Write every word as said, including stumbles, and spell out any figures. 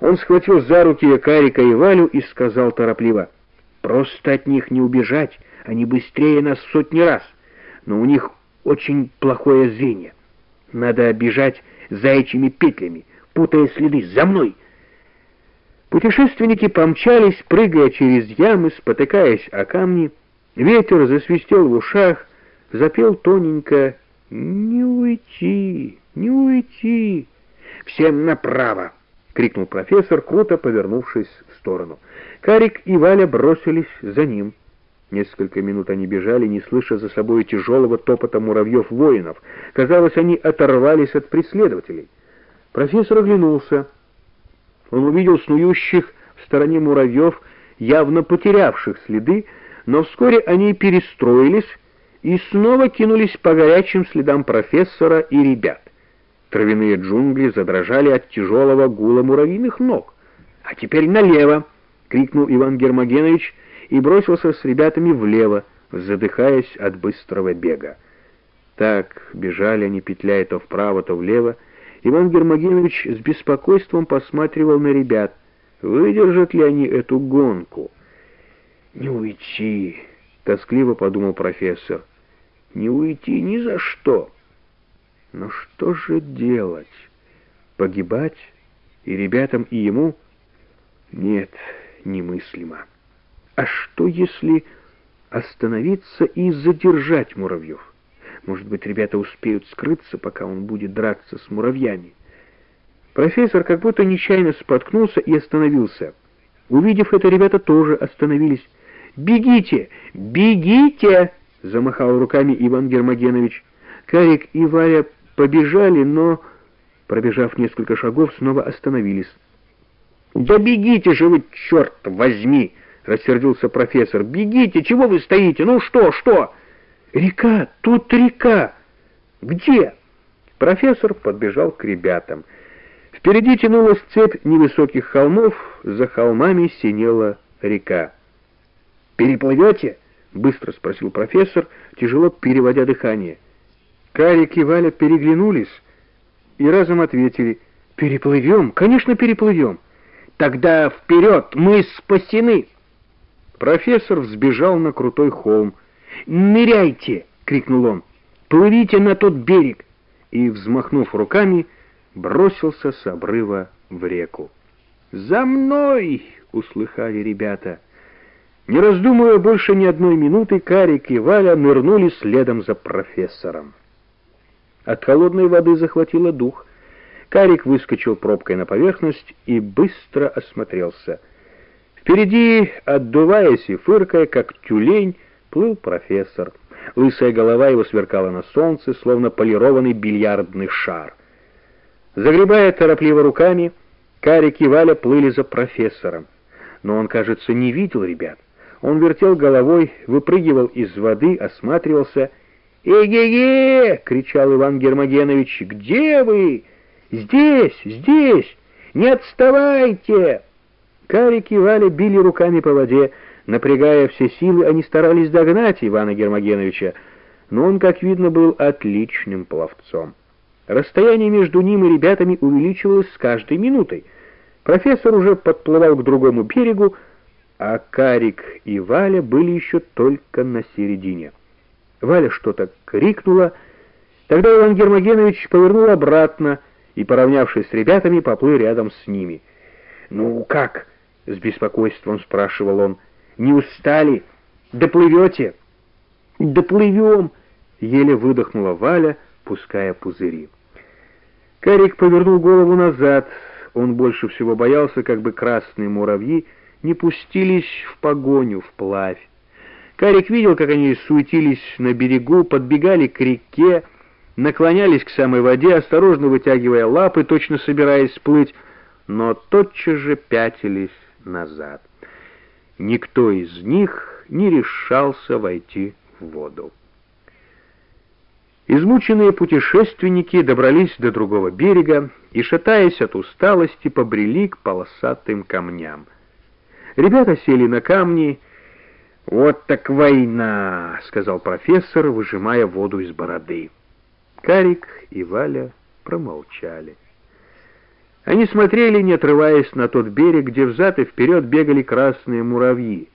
Он схватил за руки Карика и Валю и сказал торопливо: «Просто от них не убежать, они быстрее нас в сотни раз, но у них очень плохое зрение. Надо бежать заячьими петлями, путая следы. За мной!» Путешественники помчались, прыгая через ямы, спотыкаясь о камни. Ветер засвистел в ушах, запел тоненько: «Не уйти, не уйти!» «Всем направо!» — крикнул профессор, круто повернувшись в сторону. Карик и Валя бросились за ним. Несколько минут они бежали, не слыша за собой тяжелого топота муравьев-воинов. Казалось, они оторвались от преследователей. Профессор оглянулся. Он увидел снующих в стороне муравьев, явно потерявших следы, но вскоре они перестроились и снова кинулись по горячим следам профессора и ребят. Травяные джунгли задрожали от тяжелого гула муравьиных ног. «А теперь налево!» — крикнул Иван Гермогенович и бросился с ребятами влево, задыхаясь от быстрого бега. Так бежали они, петляя то вправо, то влево. Иван Гермогенович с беспокойством посматривал на ребят. Выдержат ли они эту гонку? «Не уйти!» — тоскливо подумал профессор. «Не уйти ни за что!» Но что же делать? Погибать и ребятам, и ему? Нет, немыслимо. А что, если остановиться и задержать муравьев? Может быть, ребята успеют скрыться, пока он будет драться с муравьями? Профессор как будто нечаянно споткнулся и остановился. Увидев это, ребята тоже остановились. «Бегите! Бегите!» — замахал руками Иван Гермогенович. Карик и Валя побежали, но, пробежав несколько шагов, снова остановились. «Да бегите же вы, черт возьми!» — рассердился профессор. «Бегите! Чего вы стоите? Ну что, что?» «Река! Тут река!» «Где?» Профессор подбежал к ребятам. Впереди тянулась цепь невысоких холмов, за холмами синела река. «Переплывете?» — быстро спросил профессор, тяжело переводя дыхание. Карик и Валя переглянулись и разом ответили: «Переплывем, конечно, переплывем». «Тогда вперед, мы спасены!» Профессор взбежал на крутой холм. «Ныряйте!» — крикнул он. «Плывите на тот берег!» И, взмахнув руками, бросился с обрыва в реку. «За мной!» — услыхали ребята. Не раздумывая больше ни одной минуты, Карик и Валя нырнули следом за профессором. От холодной воды захватило дух. Карик выскочил пробкой на поверхность и быстро осмотрелся. Впереди, отдуваясь и фыркая, как тюлень, плыл профессор. Лысая голова его сверкала на солнце, словно полированный бильярдный шар. Загребая торопливо руками, Карик и Валя плыли за профессором. Но он, кажется, не видел ребят. Он вертел головой, выпрыгивал из воды, осматривался. «Эге-ге!» — кричал Иван Гермогенович. «Где вы? Здесь, здесь! Не отставайте!» Карик и Валя били руками по воде. Напрягая все силы, они старались догнать Ивана Гермогеновича, но он, как видно, был отличным пловцом. Расстояние между ним и ребятами увеличивалось с каждой минутой. Профессор уже подплывал к другому берегу, а Карик и Валя были еще только на середине. Валя что-то крикнула. Тогда Иван Гермогенович повернул обратно и, поравнявшись с ребятами, поплыл рядом с ними. «Ну как?» — с беспокойством спрашивал он. «Не устали? Доплывете?» «Доплывем!» — еле выдохнула Валя, пуская пузыри. Карик повернул голову назад. Он больше всего боялся, как бы красные муравьи не пустились в погоню вплавь. Карик видел, как они суетились на берегу, подбегали к реке, наклонялись к самой воде, осторожно вытягивая лапы, точно собираясь сплыть, но тотчас же пятились назад. Никто из них не решался войти в воду. Измученные путешественники добрались до другого берега и, шатаясь от усталости, побрели к полосатым камням. Ребята сели на камни. «Вот так война!» — сказал профессор, выжимая воду из бороды. Карик и Валя промолчали. Они смотрели, не отрываясь, на тот берег, где взад и вперед бегали красные муравьи.